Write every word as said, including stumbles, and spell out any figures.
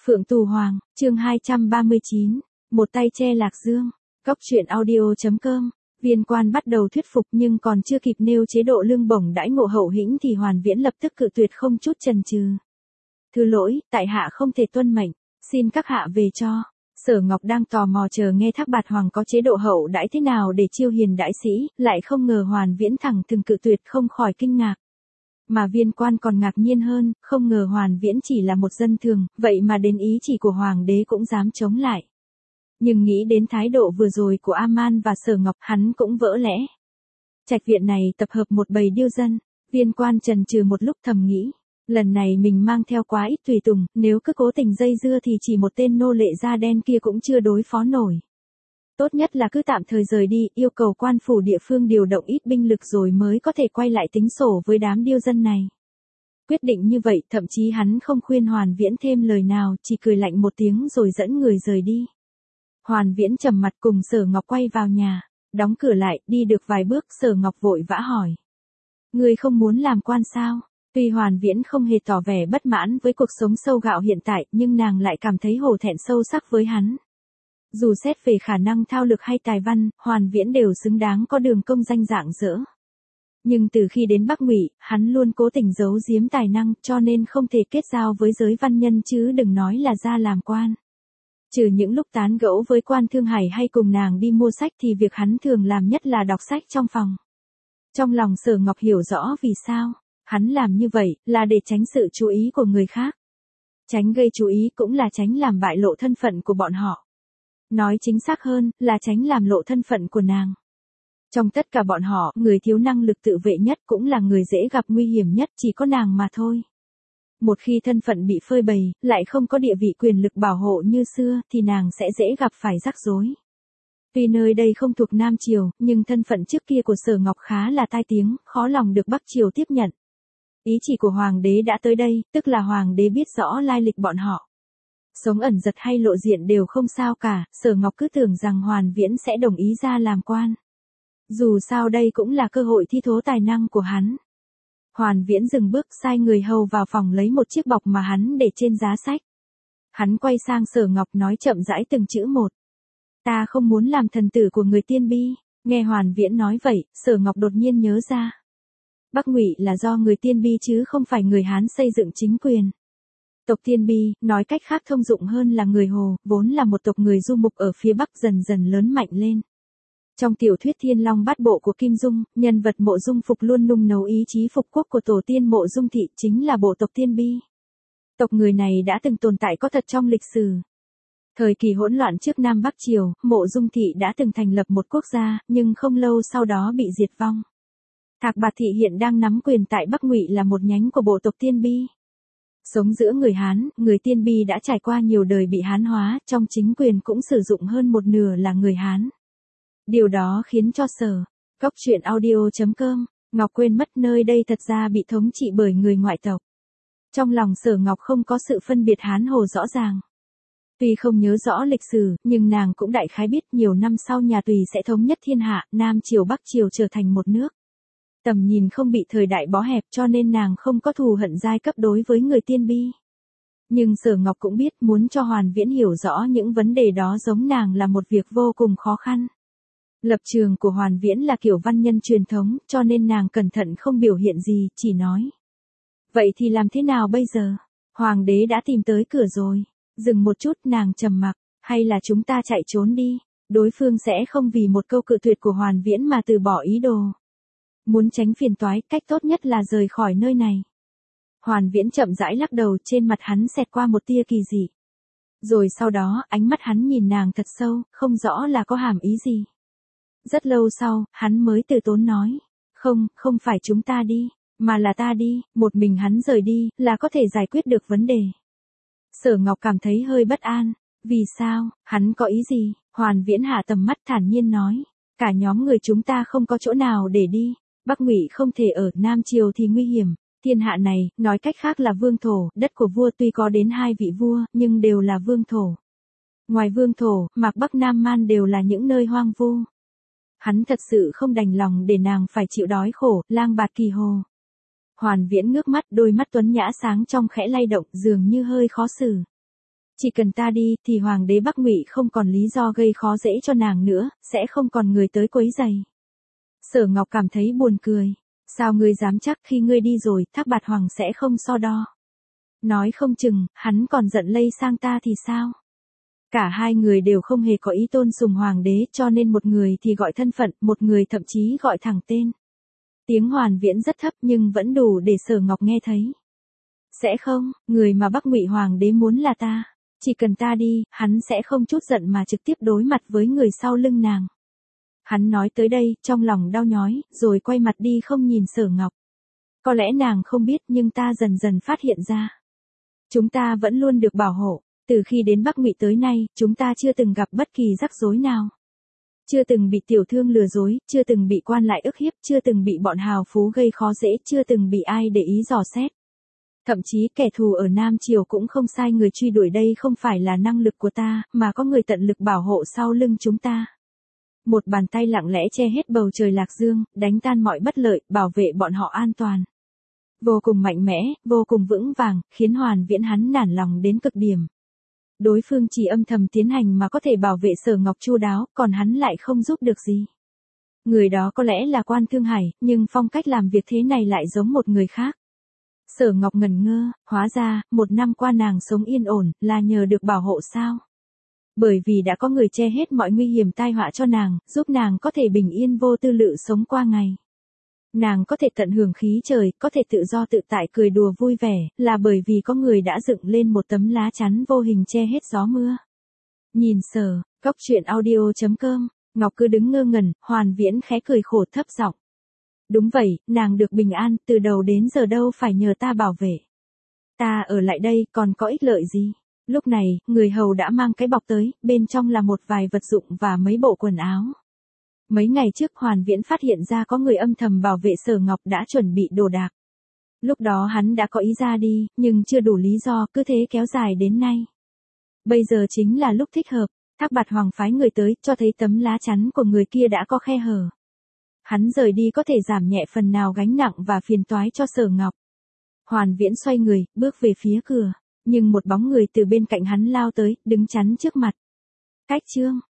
Phượng Tù Hoàng, chương hai trăm ba mươi chín, một tay che Lạc Dương. Cóc truyện audio chấm com. Viên quan bắt đầu thuyết phục nhưng còn chưa kịp nêu chế độ lương bổng đãi ngộ hậu hĩnh thì Hoàn Viễn lập tức cự tuyệt không chút chần chừ. Thứ lỗi, tại hạ không thể tuân mệnh, xin các hạ về cho. Sở Ngọc đang tò mò chờ nghe Thác Bạt Hoàng có chế độ hậu đãi thế nào để chiêu hiền đãi sĩ, lại không ngờ Hoàn Viễn thẳng thừng cự tuyệt, không khỏi kinh ngạc. Mà viên quan còn ngạc nhiên hơn, không ngờ Hoàn Viễn chỉ là một dân thường, vậy mà đến ý chỉ của Hoàng đế cũng dám chống lại. Nhưng nghĩ đến thái độ vừa rồi của A-man và Sở Ngọc, hắn cũng vỡ lẽ. Trạch viện này tập hợp một bầy điêu dân, viên quan chần chừ một lúc thầm nghĩ, lần này mình mang theo quá ít tùy tùng, nếu cứ cố tình dây dưa thì chỉ một tên nô lệ da đen kia cũng chưa đối phó nổi. Tốt nhất là cứ tạm thời rời đi, yêu cầu quan phủ địa phương điều động ít binh lực rồi mới có thể quay lại tính sổ với đám điêu dân này. Quyết định như vậy, thậm chí hắn không khuyên Hoàn Viễn thêm lời nào, chỉ cười lạnh một tiếng rồi dẫn người rời đi. Hoàn Viễn trầm mặt cùng Sở Ngọc quay vào nhà, đóng cửa lại, đi được vài bước, Sở Ngọc vội vã hỏi. Ngươi không muốn làm quan sao? Tuy Hoàn Viễn không hề tỏ vẻ bất mãn với cuộc sống sâu gạo hiện tại, nhưng nàng lại cảm thấy hổ thẹn sâu sắc với hắn. Dù xét về khả năng thao lược hay tài văn, Hoàn Viễn đều xứng đáng có đường công danh rạng rỡ. Nhưng từ khi đến Bắc Ngụy, hắn luôn cố tình giấu giếm tài năng, cho nên không thể kết giao với giới văn nhân chứ đừng nói là ra làm quan. Trừ những lúc tán gẫu với quan Thương Hải hay cùng nàng đi mua sách thì việc hắn thường làm nhất là đọc sách trong phòng. Trong lòng Sở Ngọc hiểu rõ vì sao, hắn làm như vậy là để tránh sự chú ý của người khác. Tránh gây chú ý cũng là tránh làm bại lộ thân phận của bọn họ. Nói chính xác hơn, là tránh làm lộ thân phận của nàng. Trong tất cả bọn họ, người thiếu năng lực tự vệ nhất cũng là người dễ gặp nguy hiểm nhất, chỉ có nàng mà thôi. Một khi thân phận bị phơi bày, lại không có địa vị quyền lực bảo hộ như xưa, thì nàng sẽ dễ gặp phải rắc rối. Tuy nơi đây không thuộc Nam Triều, nhưng thân phận trước kia của Sở Ngọc khá là tai tiếng, khó lòng được Bắc Triều tiếp nhận. Ý chỉ của Hoàng đế đã tới đây, tức là Hoàng đế biết rõ lai lịch bọn họ. Sống ẩn giật hay lộ diện đều không sao cả, Sở Ngọc cứ tưởng rằng Hoàn Viễn sẽ đồng ý ra làm quan. Dù sao đây cũng là cơ hội thi thố tài năng của hắn. Hoàn Viễn dừng bước, sai người hầu vào phòng lấy một chiếc bọc mà hắn để trên giá sách. Hắn quay sang Sở Ngọc nói chậm rãi từng chữ một. Ta không muốn làm thần tử của người Tiên Bi. Nghe Hoàn Viễn nói vậy, Sở Ngọc đột nhiên nhớ ra. Bắc Ngụy là do người Tiên Bi chứ không phải người Hán xây dựng chính quyền. Tộc Tiên Bi, nói cách khác thông dụng hơn là người Hồ, vốn là một tộc người du mục ở phía Bắc dần dần lớn mạnh lên. Trong tiểu thuyết Thiên Long Bát Bộ của Kim Dung, nhân vật Mộ Dung Phục luôn nung nấu ý chí phục quốc của tổ tiên Mộ Dung Thị chính là bộ tộc Tiên Bi. Tộc người này đã từng tồn tại có thật trong lịch sử. Thời kỳ hỗn loạn trước Nam Bắc Triều, Mộ Dung Thị đã từng thành lập một quốc gia, nhưng không lâu sau đó bị diệt vong. Thạc Bạt Thị hiện đang nắm quyền tại Bắc Ngụy là một nhánh của bộ tộc Tiên Bi. Sống giữa người Hán, người Tiên Bi đã trải qua nhiều đời bị Hán hóa, trong chính quyền cũng sử dụng hơn một nửa là người Hán. Điều đó khiến cho Sở Cóc truyện audio chấm com, Ngọc quên mất nơi đây thật ra bị thống trị bởi người ngoại tộc. Trong lòng Sở Ngọc không có sự phân biệt Hán Hồ rõ ràng. Tuy không nhớ rõ lịch sử, nhưng nàng cũng đại khái biết nhiều năm sau nhà Tùy sẽ thống nhất thiên hạ, Nam Triều Bắc Triều trở thành một nước. Tầm nhìn không bị thời đại bó hẹp cho nên nàng không có thù hận giai cấp đối với người Tiên Bi. Nhưng Sở Ngọc cũng biết muốn cho Hoàn Viễn hiểu rõ những vấn đề đó giống nàng là một việc vô cùng khó khăn. Lập trường của Hoàn Viễn là kiểu văn nhân truyền thống, cho nên nàng cẩn thận không biểu hiện gì, chỉ nói. Vậy thì làm thế nào bây giờ? Hoàng đế đã tìm tới cửa rồi. Dừng một chút, nàng trầm mặc, hay là chúng ta chạy trốn đi? Đối phương sẽ không vì một câu cự tuyệt của Hoàn Viễn mà từ bỏ ý đồ. Muốn tránh phiền toái, cách tốt nhất là rời khỏi nơi này. Hoàn Viễn chậm rãi lắc đầu, trên mặt hắn xẹt qua một tia kỳ dị. Rồi sau đó, ánh mắt hắn nhìn nàng thật sâu, không rõ là có hàm ý gì. Rất lâu sau, hắn mới từ tốn nói. Không, không phải chúng ta đi, mà là ta đi, một mình hắn rời đi, là có thể giải quyết được vấn đề. Sở Ngọc cảm thấy hơi bất an. Vì sao, hắn có ý gì? Hoàn Viễn hạ tầm mắt thản nhiên nói. Cả nhóm người chúng ta không có chỗ nào để đi. Bắc Ngụy không thể ở, Nam Triều thì nguy hiểm. Thiên hạ này, nói cách khác là vương thổ, đất của vua tuy có đến hai vị vua, nhưng đều là vương thổ. Ngoài vương thổ, Mạc Bắc Nam Man đều là những nơi hoang vu. Hắn thật sự không đành lòng để nàng phải chịu đói khổ, lang bạt kỳ hồ. Hoàn Viễn ngước mắt, đôi mắt tuấn nhã sáng trong khẽ lay động, dường như hơi khó xử. Chỉ cần ta đi thì hoàng đế Bắc Ngụy không còn lý do gây khó dễ cho nàng nữa, sẽ không còn người tới quấy rầy. Sở Ngọc cảm thấy buồn cười. Sao ngươi dám chắc khi ngươi đi rồi, Thác Bạt Hoàng sẽ không so đo? Nói không chừng, hắn còn giận lây sang ta thì sao? Cả hai người đều không hề có ý tôn sùng hoàng đế, cho nên một người thì gọi thân phận, một người thậm chí gọi thẳng tên. Tiếng Hoàn Viễn rất thấp nhưng vẫn đủ để Sở Ngọc nghe thấy. Sẽ không, người mà Bắc Ngụy hoàng đế muốn là ta. Chỉ cần ta đi, hắn sẽ không chút giận mà trực tiếp đối mặt với người sau lưng nàng. Hắn nói tới đây, trong lòng đau nhói, rồi quay mặt đi không nhìn Sở Ngọc. Có lẽ nàng không biết nhưng ta dần dần phát hiện ra. Chúng ta vẫn luôn được bảo hộ. Từ khi đến Bắc Ngụy tới nay, chúng ta chưa từng gặp bất kỳ rắc rối nào. Chưa từng bị tiểu thương lừa dối, chưa từng bị quan lại ức hiếp, chưa từng bị bọn hào phú gây khó dễ, chưa từng bị ai để ý dò xét. Thậm chí kẻ thù ở Nam Triều cũng không sai người truy đuổi, đây không phải là năng lực của ta, mà có người tận lực bảo hộ sau lưng chúng ta. Một bàn tay lặng lẽ che hết bầu trời Lạc Dương, đánh tan mọi bất lợi, bảo vệ bọn họ an toàn. Vô cùng mạnh mẽ, vô cùng vững vàng, khiến Hoàn Viễn hắn nản lòng đến cực điểm. Đối phương chỉ âm thầm tiến hành mà có thể bảo vệ Sở Ngọc chu đáo, còn hắn lại không giúp được gì. Người đó có lẽ là Quan Thương Hải, nhưng phong cách làm việc thế này lại giống một người khác. Sở Ngọc ngẩn ngơ, hóa ra, một năm qua nàng sống yên ổn, là nhờ được bảo hộ sao? Bởi vì đã có người che hết mọi nguy hiểm tai họa cho nàng, giúp nàng có thể bình yên vô tư lự sống qua ngày. Nàng có thể tận hưởng khí trời, có thể tự do tự tại cười đùa vui vẻ, là bởi vì có người đã dựng lên một tấm lá chắn vô hình che hết gió mưa. Nhìn Sở, Cốc Truyện Audio chấm com, Ngọc cứ đứng ngơ ngẩn, Hoàn Viễn khẽ cười khổ thấp giọng. Đúng vậy, nàng được bình an, từ đầu đến giờ đâu phải nhờ ta bảo vệ. Ta ở lại đây còn có ích lợi gì? Lúc này, người hầu đã mang cái bọc tới, bên trong là một vài vật dụng và mấy bộ quần áo. Mấy ngày trước Hoàn Viễn phát hiện ra có người âm thầm bảo vệ Sở Ngọc đã chuẩn bị đồ đạc. Lúc đó hắn đã có ý ra đi, nhưng chưa đủ lý do, cứ thế kéo dài đến nay. Bây giờ chính là lúc thích hợp, Thác Bạt Hoàng phái người tới, cho thấy tấm lá chắn của người kia đã có khe hở. Hắn rời đi có thể giảm nhẹ phần nào gánh nặng và phiền toái cho Sở Ngọc. Hoàn Viễn xoay người, bước về phía cửa, nhưng một bóng người từ bên cạnh hắn lao tới, đứng chắn trước mặt. Cách chương